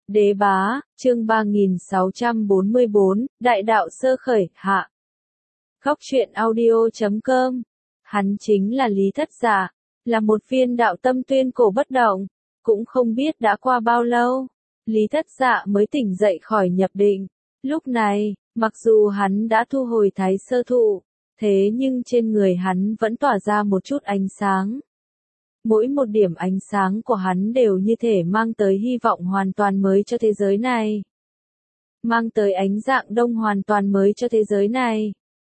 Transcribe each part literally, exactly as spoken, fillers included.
Đế bá, chương ba nghìn sáu trăm bốn mươi bốn, Đại đạo sơ khởi, hạ. Góc truyện audio chấm com. Hắn chính là Lý Thất Dạ, là một viên đạo tâm tuyên cổ bất động. Cũng không biết đã qua bao lâu, Lý Thất Dạ mới tỉnh dậy khỏi nhập định. Lúc này, mặc dù hắn đã thu hồi thái sơ thụ, thế nhưng trên người hắn vẫn tỏa ra một chút ánh sáng. Mỗi một điểm ánh sáng của hắn đều như thể mang tới hy vọng hoàn toàn mới cho thế giới này. Mang tới ánh dạng đông hoàn toàn mới cho thế giới này.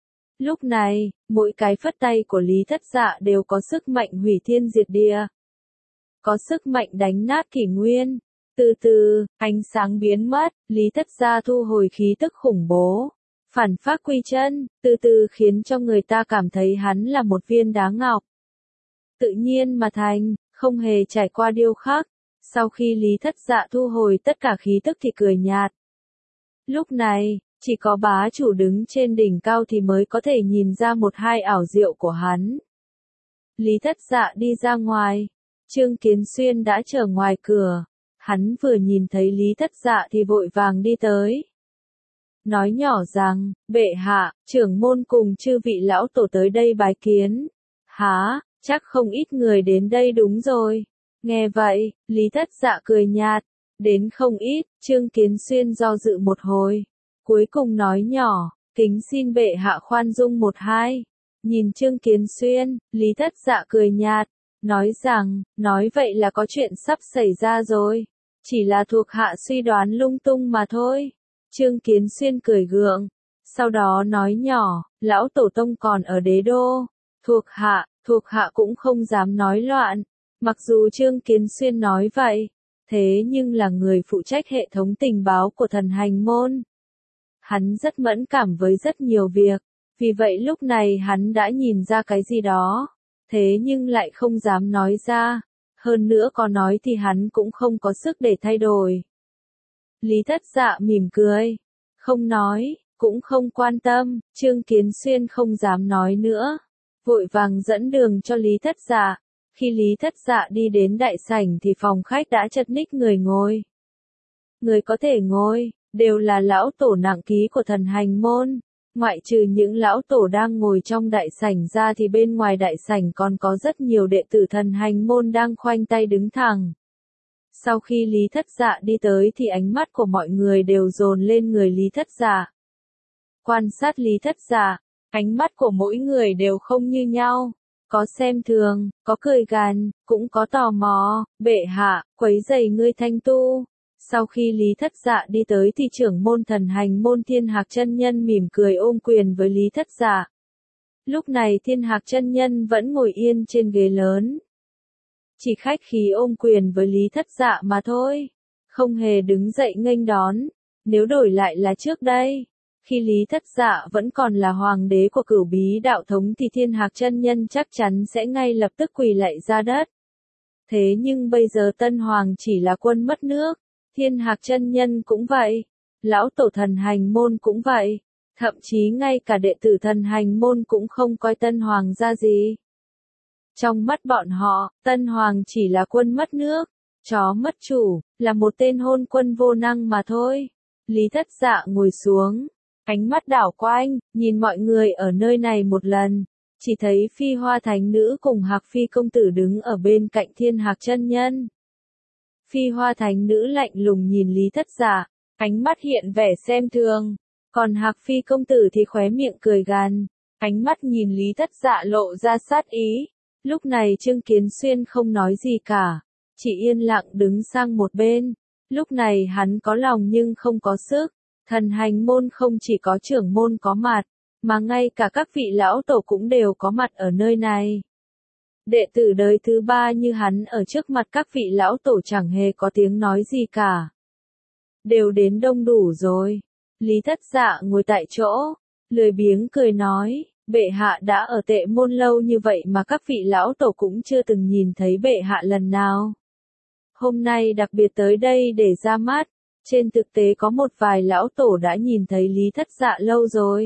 Lúc này, mỗi cái phất tay của Lý Thất Dạ đều có sức mạnh hủy thiên diệt địa. Có sức mạnh đánh nát kỷ nguyên. Từ từ, ánh sáng biến mất, Lý Thất Dạ thu hồi khí tức khủng bố. Phản phác quy chân, từ từ khiến cho người ta cảm thấy hắn là một viên đá ngọc. Tự nhiên mà thành, không hề trải qua điêu khắc. Sau khi Lý Thất Dạ thu hồi tất cả khí tức thì cười nhạt. Lúc này, chỉ có bá chủ đứng trên đỉnh cao thì mới có thể nhìn ra một hai ảo diệu của hắn. Lý Thất Dạ đi ra ngoài. Trương Kiến Xuyên đã chờ ngoài cửa. Hắn vừa nhìn thấy Lý Thất Dạ thì vội vàng đi tới. Nói nhỏ rằng, bệ hạ, trưởng môn cùng chư vị lão tổ tới đây bái kiến. Hả? Chắc không ít người đến đây đúng rồi. Nghe vậy, Lý Thất Dạ cười nhạt. Đến không ít, Trương Kiến Xuyên do dự một hồi. Cuối cùng nói nhỏ, kính xin bệ hạ khoan dung một hai. Nhìn Trương Kiến Xuyên, Lý Thất Dạ cười nhạt. Nói rằng, nói vậy là có chuyện sắp xảy ra rồi. Chỉ là thuộc hạ suy đoán lung tung mà thôi. Trương Kiến Xuyên cười gượng. Sau đó nói nhỏ, lão tổ tông còn ở đế đô. Thuộc hạ, thuộc hạ cũng không dám nói loạn. Mặc dù Trương Kiến Xuyên nói vậy, thế nhưng là người phụ trách hệ thống tình báo của thần hành môn. Hắn rất mẫn cảm với rất nhiều việc, vì vậy lúc này hắn đã nhìn ra cái gì đó, thế nhưng lại không dám nói ra. Hơn nữa có nói thì hắn cũng không có sức để thay đổi. Lý Thất Dạ mỉm cười, không nói, cũng không quan tâm. Trương Kiến Xuyên không dám nói nữa, vội vàng dẫn đường cho Lý Thất Dạ. Khi Lý Thất Dạ đi đến đại sảnh thì phòng khách đã chật ních người ngồi. Người có thể ngồi, đều là lão tổ nặng ký của thần hành môn. Ngoại trừ những lão tổ đang ngồi trong đại sảnh ra thì bên ngoài đại sảnh còn có rất nhiều đệ tử thần hành môn đang khoanh tay đứng thẳng. Sau khi Lý Thất Dạ đi tới thì ánh mắt của mọi người đều dồn lên người Lý Thất Dạ. Quan sát Lý Thất Dạ, ánh mắt của mỗi người đều không như nhau. Có xem thường, có cười gằn, cũng có tò mò. Bệ hạ, quấy rầy ngươi thanh tu. Sau khi Lý Thất Dạ đi tới thì trưởng môn thần hành môn Thiên Hạc Chân Nhân mỉm cười ôm quyền với Lý Thất Dạ. Lúc này Thiên Hạc Chân Nhân vẫn ngồi yên trên ghế lớn. Chỉ khách khí ôm quyền với Lý Thất Dạ mà thôi. Không hề đứng dậy nghênh đón. Nếu đổi lại là trước đây, khi Lý Thất Dạ vẫn còn là hoàng đế của Cửu Bí đạo thống thì Thiên Hạc Chân Nhân chắc chắn sẽ ngay lập tức quỳ lạy ra đất. Thế nhưng bây giờ Tân Hoàng chỉ là quân mất nước. Thiên Hạc Chân Nhân cũng vậy, lão tổ thần hành môn cũng vậy, thậm chí ngay cả đệ tử thần hành môn cũng không coi Tân Hoàng ra gì. Trong mắt bọn họ, Tân Hoàng chỉ là quân mất nước, chó mất chủ, là một tên hôn quân vô năng mà thôi. Lý Thất Dạ ngồi xuống, ánh mắt đảo quanh, nhìn mọi người ở nơi này một lần, chỉ thấy Phi Hoa Thánh Nữ cùng Hạc Phi Công Tử đứng ở bên cạnh Thiên Hạc Chân Nhân. Phi Hoa Thánh Nữ lạnh lùng nhìn Lý Thất Dạ, ánh mắt hiện vẻ xem thường, còn Hạc Phi Công Tử thì khóe miệng cười gằn, ánh mắt nhìn Lý Thất Dạ lộ ra sát ý. Lúc này Trương Kiến Xuyên không nói gì cả, chỉ yên lặng đứng sang một bên. Lúc này hắn có lòng nhưng không có sức. Thần hành môn không chỉ có trưởng môn có mặt, mà ngay cả các vị lão tổ cũng đều có mặt ở nơi này. Đệ tử đời thứ ba như hắn ở trước mặt các vị lão tổ chẳng hề có tiếng nói gì cả. Đều đến đông đủ rồi. Lý Thất Dạ ngồi tại chỗ, lười biếng cười nói, bệ hạ đã ở Tệ Môn lâu như vậy mà các vị lão tổ cũng chưa từng nhìn thấy bệ hạ lần nào. Hôm nay đặc biệt tới đây để ra mắt, trên thực tế có một vài lão tổ đã nhìn thấy Lý Thất Dạ lâu rồi.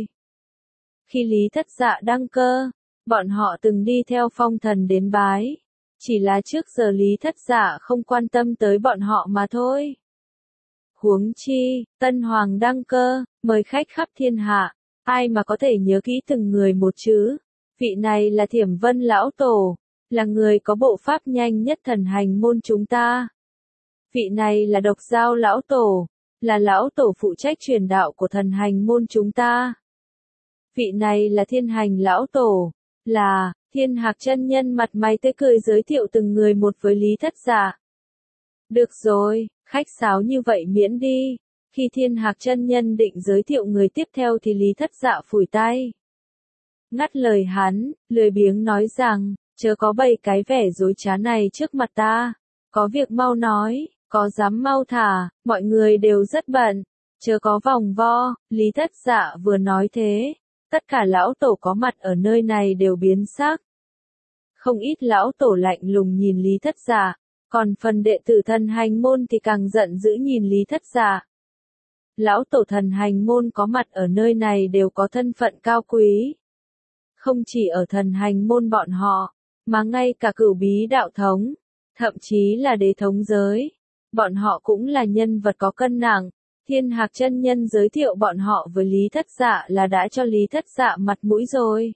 Khi Lý Thất Dạ đăng cơ, bọn họ từng đi theo phong thần đến bái. Chỉ là trước giờ Lý Thất Dạ không quan tâm tới bọn họ mà thôi. Huống chi, tân hoàng đăng cơ, mời khách khắp thiên hạ, ai mà có thể nhớ kỹ từng người một chứ? Vị này là Thiểm Vân lão tổ, là người có bộ pháp nhanh nhất thần hành môn chúng ta. Vị này là Độc Giao lão tổ, là lão tổ phụ trách truyền đạo của thần hành môn chúng ta. Vị này là Thiên Hành lão tổ, là Thiên Hạc chân nhân, mặt mày tươi cười giới thiệu từng người một với Lý Thất Dạ. Được rồi, khách sáo như vậy miễn đi. Khi Thiên Hạc chân nhân định giới thiệu người tiếp theo thì Lý Thất Dạ phủi tay. Ngắt lời hắn, lười biếng nói rằng, chớ có bày cái vẻ dối trá này trước mặt ta. Có việc mau nói, có dám mau thả, mọi người đều rất bận. Chớ có vòng vo. Lý Thất Dạ vừa nói thế, tất cả lão tổ có mặt ở nơi này đều biến sắc. Không ít lão tổ lạnh lùng nhìn Lý Thất Dạ, còn phần đệ tử thần hành môn thì càng giận dữ nhìn Lý Thất Dạ. Lão tổ thần hành môn có mặt ở nơi này đều có thân phận cao quý. Không chỉ ở thần hành môn bọn họ, mà ngay cả Cửu Bí đạo thống, thậm chí là đế thống giới, bọn họ cũng là nhân vật có cân nặng. Thiên Hạc chân nhân giới thiệu bọn họ với Lý Thất Dạ là đã cho Lý Thất Dạ mặt mũi rồi.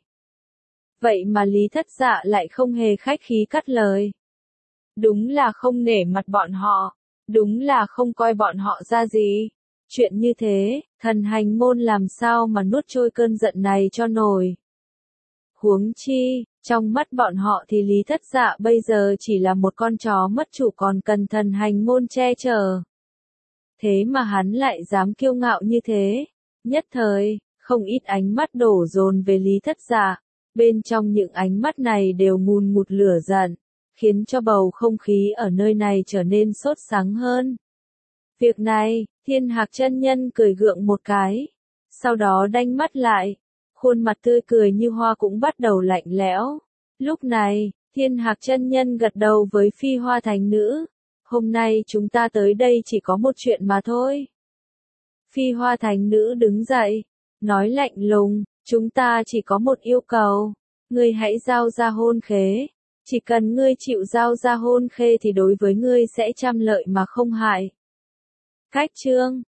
Vậy mà Lý Thất Dạ lại không hề khách khí cắt lời. Đúng là không nể mặt bọn họ, đúng là không coi bọn họ ra gì. Chuyện như thế, thần hành môn làm sao mà nuốt trôi cơn giận này cho nổi. Huống chi, trong mắt bọn họ thì Lý Thất Dạ bây giờ chỉ là một con chó mất chủ còn cần thần hành môn che chở. Thế mà hắn lại dám kiêu ngạo như thế. Nhất thời, không ít ánh mắt đổ dồn về Lý Thất Dạ. Bên trong những ánh mắt này đều ngùn ngụt lửa giận, khiến cho bầu không khí ở nơi này trở nên sốt sắng hơn. Việc này, Thiên Hạc chân nhân cười gượng một cái, sau đó đanh mắt lại, khuôn mặt tươi cười như hoa cũng bắt đầu lạnh lẽo. Lúc này, Thiên Hạc chân nhân gật đầu với Phi Hoa thánh nữ, hôm nay chúng ta tới đây chỉ có một chuyện mà thôi. Phi Hoa thánh nữ đứng dậy, nói lạnh lùng, chúng ta chỉ có một yêu cầu, ngươi hãy giao ra hôn khế, chỉ cần ngươi chịu giao ra hôn khê thì đối với ngươi sẽ trăm lợi mà không hại. Cách chương